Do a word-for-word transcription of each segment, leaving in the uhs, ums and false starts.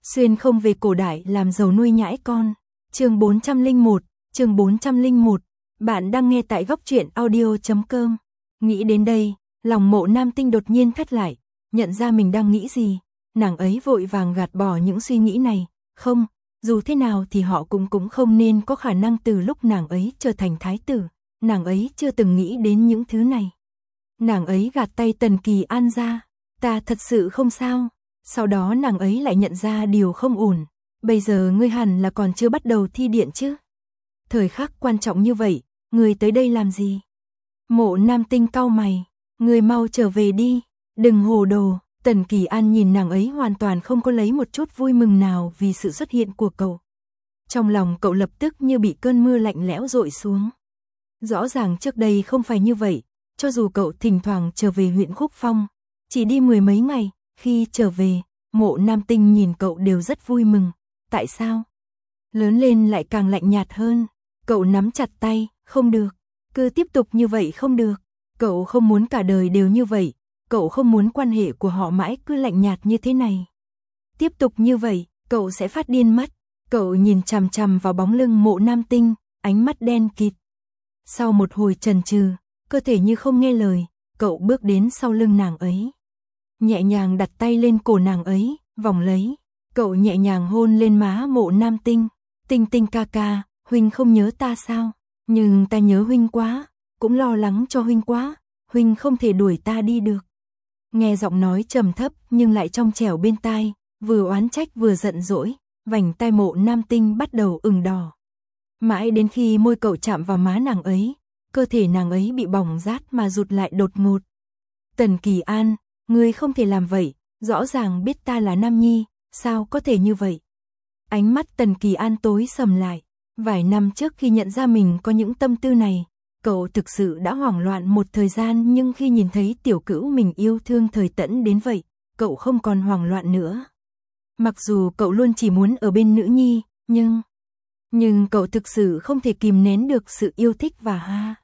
Xuyên không về cổ đại làm giàu nuôi nhãi con. Chương bốn trăm lẻ một, chương bốn trăm lẻ một. Bạn đang nghe tại góc truyện audio chấm com. Nghĩ đến đây, lòng Mộ Nam Tinh đột nhiên thắt lại, nhận ra mình đang nghĩ gì, nàng ấy vội vàng gạt bỏ những suy nghĩ này, không, dù thế nào thì họ cũng cũng không nên có khả năng từ lúc nàng ấy trở thành thái tử, nàng ấy chưa từng nghĩ đến những thứ này. Nàng ấy gạt tay Tần Kỳ An ra, ta thật sự không sao. Sau đó nàng ấy lại nhận ra điều không ổn, bây giờ ngươi hẳn là còn chưa bắt đầu thi điện chứ. Thời khắc quan trọng như vậy, ngươi tới đây làm gì? Mộ Nam Tinh cau mày, ngươi mau trở về đi, đừng hồ đồ. Tần Kỳ An nhìn nàng ấy hoàn toàn không có lấy một chút vui mừng nào vì sự xuất hiện của cậu. Trong lòng cậu lập tức như bị cơn mưa lạnh lẽo dội xuống. Rõ ràng trước đây không phải như vậy, cho dù cậu thỉnh thoảng trở về huyện Khúc Phong, chỉ đi mười mấy ngày, khi trở về, Mộ Nam Tinh nhìn cậu đều rất vui mừng. Tại sao? Lớn lên lại càng lạnh nhạt hơn. Cậu nắm chặt tay, không được, cứ tiếp tục như vậy không được. Cậu không muốn cả đời đều như vậy, cậu không muốn quan hệ của họ mãi cứ lạnh nhạt như thế này. Tiếp tục như vậy, cậu sẽ phát điên mất. Cậu nhìn chằm chằm vào bóng lưng Mộ Nam Tinh, ánh mắt đen kịt. Sau một hồi chần chừ, cơ thể như không nghe lời, cậu bước đến sau lưng nàng ấy. Nhẹ nhàng đặt tay lên cổ nàng ấy, vòng lấy. Cậu nhẹ nhàng hôn lên má Mộ Nam Tinh. Tinh Tinh ca ca, huynh không nhớ ta sao? Nhưng ta nhớ huynh quá, cũng lo lắng cho huynh quá. Huynh không thể đuổi ta đi được. Nghe giọng nói trầm thấp nhưng lại trong trẻo bên tai, vừa oán trách vừa giận dỗi, vành tai Mộ Nam Tinh bắt đầu ửng đỏ. Mãi đến khi môi cậu chạm vào má nàng ấy, cơ thể nàng ấy bị bỏng rát mà rụt lại đột ngột. Tần Kỳ An, ngươi không thể làm vậy, rõ ràng biết ta là nam nhi, sao có thể như vậy? Ánh mắt Tần Kỳ An tối sầm lại, vài năm trước khi nhận ra mình có những tâm tư này, cậu thực sự đã hoảng loạn một thời gian, nhưng khi nhìn thấy tiểu cữu mình yêu thương thời tẫn đến vậy, cậu không còn hoảng loạn nữa. Mặc dù cậu luôn chỉ muốn ở bên nữ nhi, nhưng... Nhưng cậu thực sự không thể kìm nén được sự yêu thích và ha.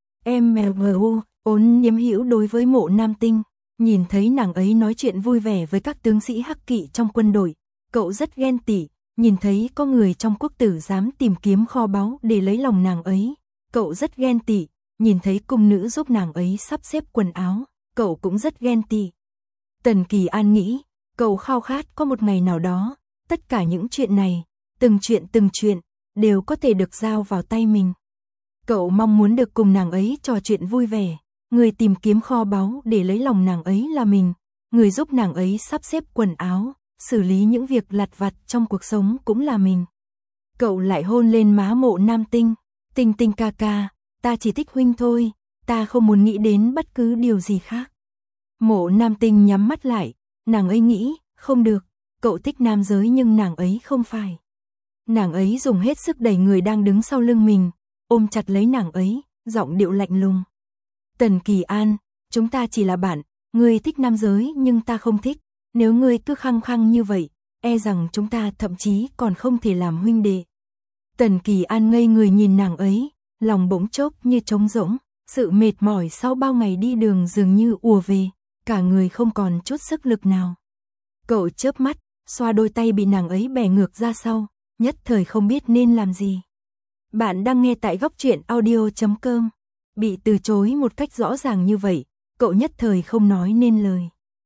Em mèo ốn nhiễm hữu đối với Mộ Nam Tinh. Nhìn thấy nàng ấy nói chuyện vui vẻ với các tướng sĩ hắc kỵ trong quân đội, cậu rất ghen tị. Nhìn thấy có người trong quốc tử dám tìm kiếm kho báu để lấy lòng nàng ấy, cậu rất ghen tị. Nhìn thấy cung nữ giúp nàng ấy sắp xếp quần áo, cậu cũng rất ghen tị. Tần Kỳ An nghĩ, cậu khao khát có một ngày nào đó, tất cả những chuyện này, từng chuyện từng chuyện, đều có thể được giao vào tay mình. Cậu mong muốn được cùng nàng ấy trò chuyện vui vẻ. Người tìm kiếm kho báu để lấy lòng nàng ấy là mình, người giúp nàng ấy sắp xếp quần áo, xử lý những việc lặt vặt trong cuộc sống cũng là mình. Cậu lại hôn lên má Mộ Nam Tinh. Tinh Tinh ca ca, ta chỉ thích huynh thôi, ta không muốn nghĩ đến bất cứ điều gì khác. Mộ Nam Tinh nhắm mắt lại, nàng ấy nghĩ, không được, cậu thích nam giới nhưng nàng ấy không phải. Nàng ấy dùng hết sức đẩy người đang đứng sau lưng mình, ôm chặt lấy nàng ấy, giọng điệu lạnh lùng. Tần Kỳ An, chúng ta chỉ là bạn, ngươi thích nam giới nhưng ta không thích, nếu ngươi cứ khăng khăng như vậy, e rằng chúng ta thậm chí còn không thể làm huynh đệ. Tần Kỳ An ngây người nhìn nàng ấy, lòng bỗng chốc như trống rỗng, sự mệt mỏi sau bao ngày đi đường dường như ùa về, cả người không còn chút sức lực nào. Cậu chớp mắt, xoa đôi tay bị nàng ấy bẻ ngược ra sau, nhất thời không biết nên làm gì. Bạn đang nghe tại góc truyện audio chấm com. Bị từ chối một cách rõ ràng như vậy, cậu nhất thời không nói nên lời.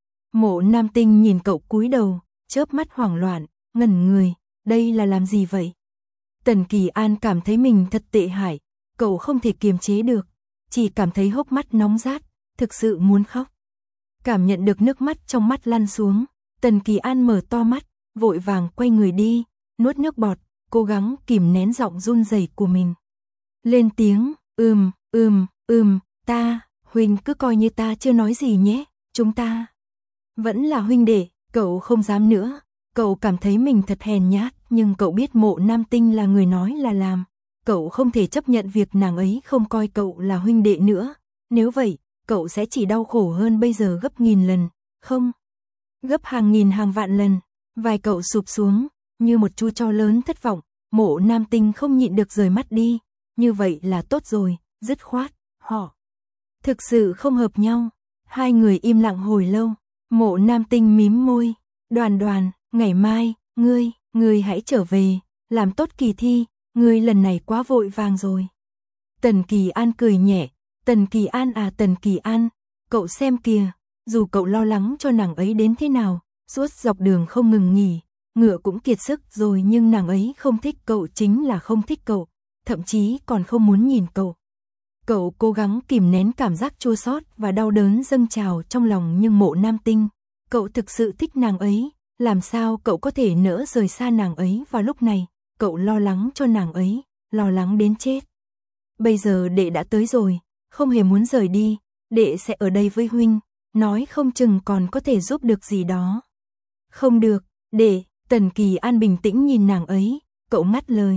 Mộ Nam Tinh nhìn cậu cúi đầu, chớp mắt hoảng loạn, ngẩn người, đây là làm gì vậy? Tần Kỳ An cảm thấy mình thật tệ hại, cậu không thể kiềm chế được, chỉ cảm thấy hốc mắt nóng rát, thực sự muốn khóc. Cảm nhận được nước mắt trong mắt lăn xuống, Tần Kỳ An mở to mắt, vội vàng quay người đi, nuốt nước bọt, cố gắng kìm nén giọng run rẩy của mình. Lên tiếng, ừm, ừm, ừm, ta, huynh cứ coi như ta chưa nói gì nhé, chúng ta vẫn là huynh đệ. Cậu không dám nữa, cậu cảm thấy mình thật hèn nhát, nhưng cậu biết Mộ Nam Tinh là người nói là làm. Cậu không thể chấp nhận việc nàng ấy không coi cậu là huynh đệ nữa, nếu vậy, cậu sẽ chỉ đau khổ hơn bây giờ gấp nghìn lần, không, gấp hàng nghìn hàng vạn lần. Vai cậu sụp xuống, như một chu tro lớn thất vọng. Mộ Nam Tinh không nhịn được rời mắt đi, như vậy là tốt rồi, dứt khoát, họ thực sự không hợp nhau. Hai người im lặng hồi lâu, Mộ Nam Tinh mím môi, Đoàn Đoàn, ngày mai, ngươi, ngươi hãy trở về, làm tốt kỳ thi, ngươi lần này quá vội vàng rồi. Tần Kỳ An cười nhẹ, Tần Kỳ An à Tần Kỳ An, cậu xem kìa, dù cậu lo lắng cho nàng ấy đến thế nào, suốt dọc đường không ngừng nghỉ, ngựa cũng kiệt sức rồi nhưng nàng ấy không thích cậu chính là không thích cậu, thậm chí còn không muốn nhìn cậu. Cậu cố gắng kìm nén cảm giác chua xót và đau đớn dâng trào trong lòng nhưng Mộ Nam Tinh, cậu thực sự thích nàng ấy, làm sao cậu có thể nỡ rời xa nàng ấy vào lúc này, cậu lo lắng cho nàng ấy, lo lắng đến chết. Bây giờ đệ đã tới rồi, không hề muốn rời đi, đệ sẽ ở đây với huynh, nói không chừng còn có thể giúp được gì đó. Không được, đệ, Tần Kỳ An bình tĩnh nhìn nàng ấy, cậu ngắt lời.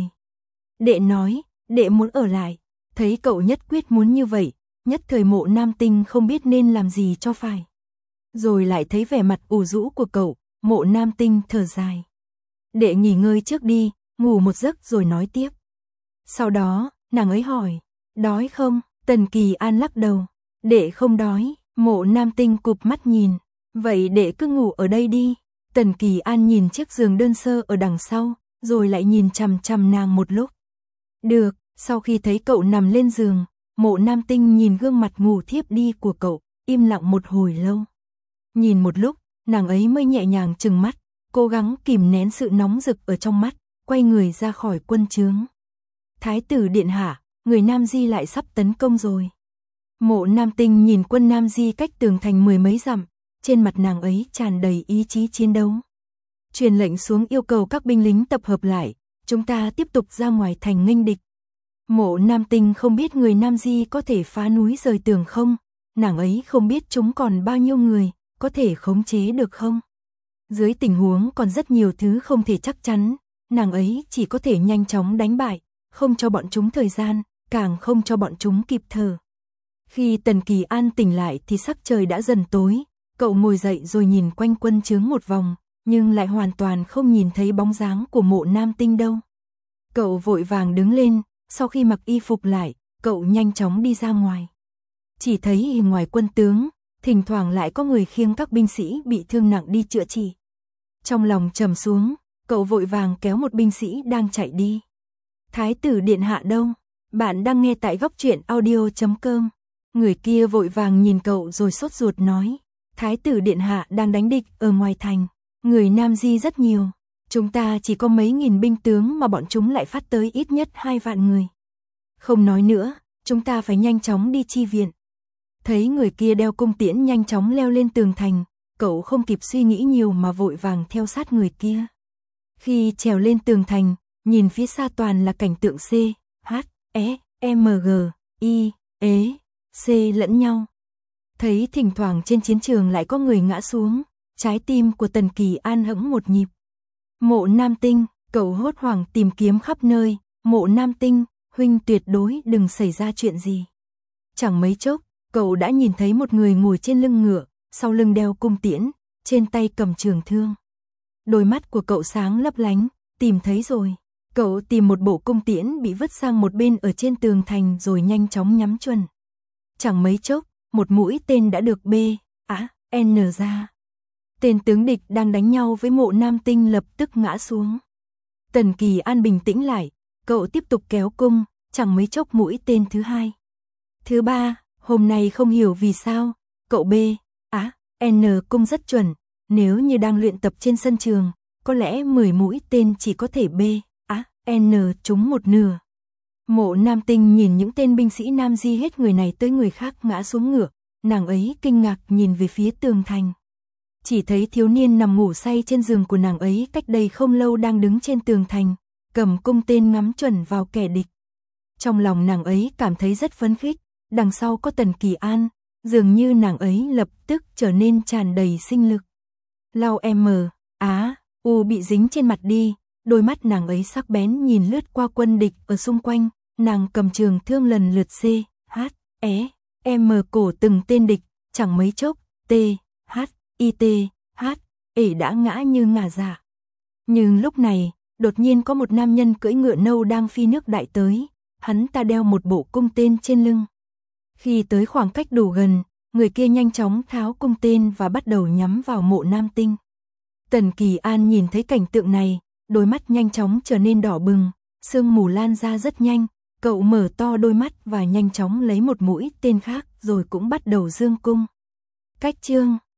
Đệ nói, đệ muốn ở lại, thấy cậu nhất quyết muốn như vậy, nhất thời Mộ Nam Tinh không biết nên làm gì cho phải. Rồi lại thấy vẻ mặt ủ rũ của cậu, Mộ Nam Tinh thở dài. Đệ nghỉ ngơi trước đi, ngủ một giấc rồi nói tiếp. Sau đó, nàng ấy hỏi, đói không? Tần Kỳ An lắc đầu, đệ không đói. Mộ Nam Tinh cụp mắt nhìn, vậy đệ cứ ngủ ở đây đi. Tần Kỳ An nhìn chiếc giường đơn sơ ở đằng sau, rồi lại nhìn chằm chằm nàng một lúc. Được, sau khi thấy cậu nằm lên giường, Mộ Nam Tinh nhìn gương mặt ngủ thiếp đi của cậu, im lặng một hồi lâu. Nhìn một lúc, nàng ấy mới nhẹ nhàng trừng mắt, cố gắng kìm nén sự nóng rực ở trong mắt, quay người ra khỏi quân trướng. Thái tử điện hạ, người Nam Di lại sắp tấn công rồi. Mộ Nam Tinh nhìn quân Nam Di cách tường thành mười mấy dặm, trên mặt nàng ấy tràn đầy ý chí chiến đấu. Truyền lệnh xuống yêu cầu các binh lính tập hợp lại, chúng ta tiếp tục ra ngoài thành nghênh địch. Mộ Nam Tinh không biết người Nam Di có thể phá núi rời tường không, nàng ấy không biết chúng còn bao nhiêu người, có thể khống chế được không. Dưới tình huống còn rất nhiều thứ không thể chắc chắn, nàng ấy chỉ có thể nhanh chóng đánh bại, không cho bọn chúng thời gian, càng không cho bọn chúng kịp thở. Khi Tần Kỳ An tỉnh lại thì sắc trời đã dần tối, cậu ngồi dậy rồi nhìn quanh quân trướng một vòng, nhưng lại hoàn toàn không nhìn thấy bóng dáng của Mộ Nam Tinh đâu. Cậu vội vàng đứng lên, sau khi mặc y phục lại, cậu nhanh chóng đi ra ngoài. Chỉ thấy ngoài quân tướng, thỉnh thoảng lại có người khiêng các binh sĩ bị thương nặng đi chữa trị. Trong lòng trầm xuống, cậu vội vàng kéo một binh sĩ đang chạy đi. Thái tử điện hạ đâu? Bạn đang nghe tại góc truyện audio chấm com. Người kia vội vàng nhìn cậu rồi sốt ruột nói, Thái tử điện hạ đang đánh địch ở ngoài thành, người Nam Di rất nhiều, chúng ta chỉ có mấy nghìn binh tướng mà bọn chúng lại phát tới ít nhất hai vạn người. Không nói nữa, chúng ta phải nhanh chóng đi chi viện. Thấy người kia đeo cung tiễn nhanh chóng leo lên tường thành, cậu không kịp suy nghĩ nhiều mà vội vàng theo sát người kia. Khi trèo lên tường thành, nhìn phía xa toàn là cảnh tượng C, H, E, M, G, I, E, C lẫn nhau. Thấy thỉnh thoảng trên chiến trường lại có người ngã xuống, trái tim của Tần Kỳ An hững một nhịp. Mộ Nam Tinh, cậu hốt hoảng tìm kiếm khắp nơi, Mộ Nam Tinh, huynh tuyệt đối đừng xảy ra chuyện gì. Chẳng mấy chốc, cậu đã nhìn thấy một người ngồi trên lưng ngựa, sau lưng đeo cung tiễn, trên tay cầm trường thương. Đôi mắt của cậu sáng lấp lánh, tìm thấy rồi. Cậu tìm một bộ cung tiễn bị vứt sang một bên ở trên tường thành rồi nhanh chóng nhắm chuẩn. Chẳng mấy chốc, một mũi tên đã được B, A, N ra. Tên tướng địch đang đánh nhau với Mộ Nam Tinh lập tức ngã xuống. Tần Kỳ An bình tĩnh lại, cậu tiếp tục kéo cung, chẳng mấy chốc mũi tên thứ hai. Thứ ba, hôm nay không hiểu vì sao, cậu B, A, N cung rất chuẩn, nếu như đang luyện tập trên sân trường, có lẽ mười mũi tên chỉ có thể B, A, N trúng một nửa. Mộ Nam Tinh nhìn những tên binh sĩ Nam Di hết người này tới người khác ngã xuống ngựa, nàng ấy kinh ngạc nhìn về phía tường thành. Chỉ thấy thiếu niên nằm ngủ say trên giường của nàng ấy cách đây không lâu đang đứng trên tường thành, cầm cung tên ngắm chuẩn vào kẻ địch. Trong lòng nàng ấy cảm thấy rất phấn khích, đằng sau có Tần Kỳ An, dường như nàng ấy lập tức trở nên tràn đầy sinh lực. Lau M, Á, U bị dính trên mặt đi, đôi mắt nàng ấy sắc bén nhìn lướt qua quân địch ở xung quanh, nàng cầm trường thương lần lượt C, H, E, M cổ từng tên địch, chẳng mấy chốc, T, H, I, T, H, E đã ngã như ngả dạ. Nhưng lúc này, đột nhiên có một nam nhân cưỡi ngựa nâu đang phi nước đại tới, hắn ta đeo một bộ cung tên trên lưng. Khi tới khoảng cách đủ gần, người kia nhanh chóng tháo cung tên và bắt đầu nhắm vào Mộ Nam Tinh. Tần Kỳ An nhìn thấy cảnh tượng này, đôi mắt nhanh chóng trở nên đỏ bừng, sương mù lan ra rất nhanh, cậu mở to đôi mắt và nhanh chóng lấy một mũi tên khác rồi cũng bắt đầu dương cung. Cách chương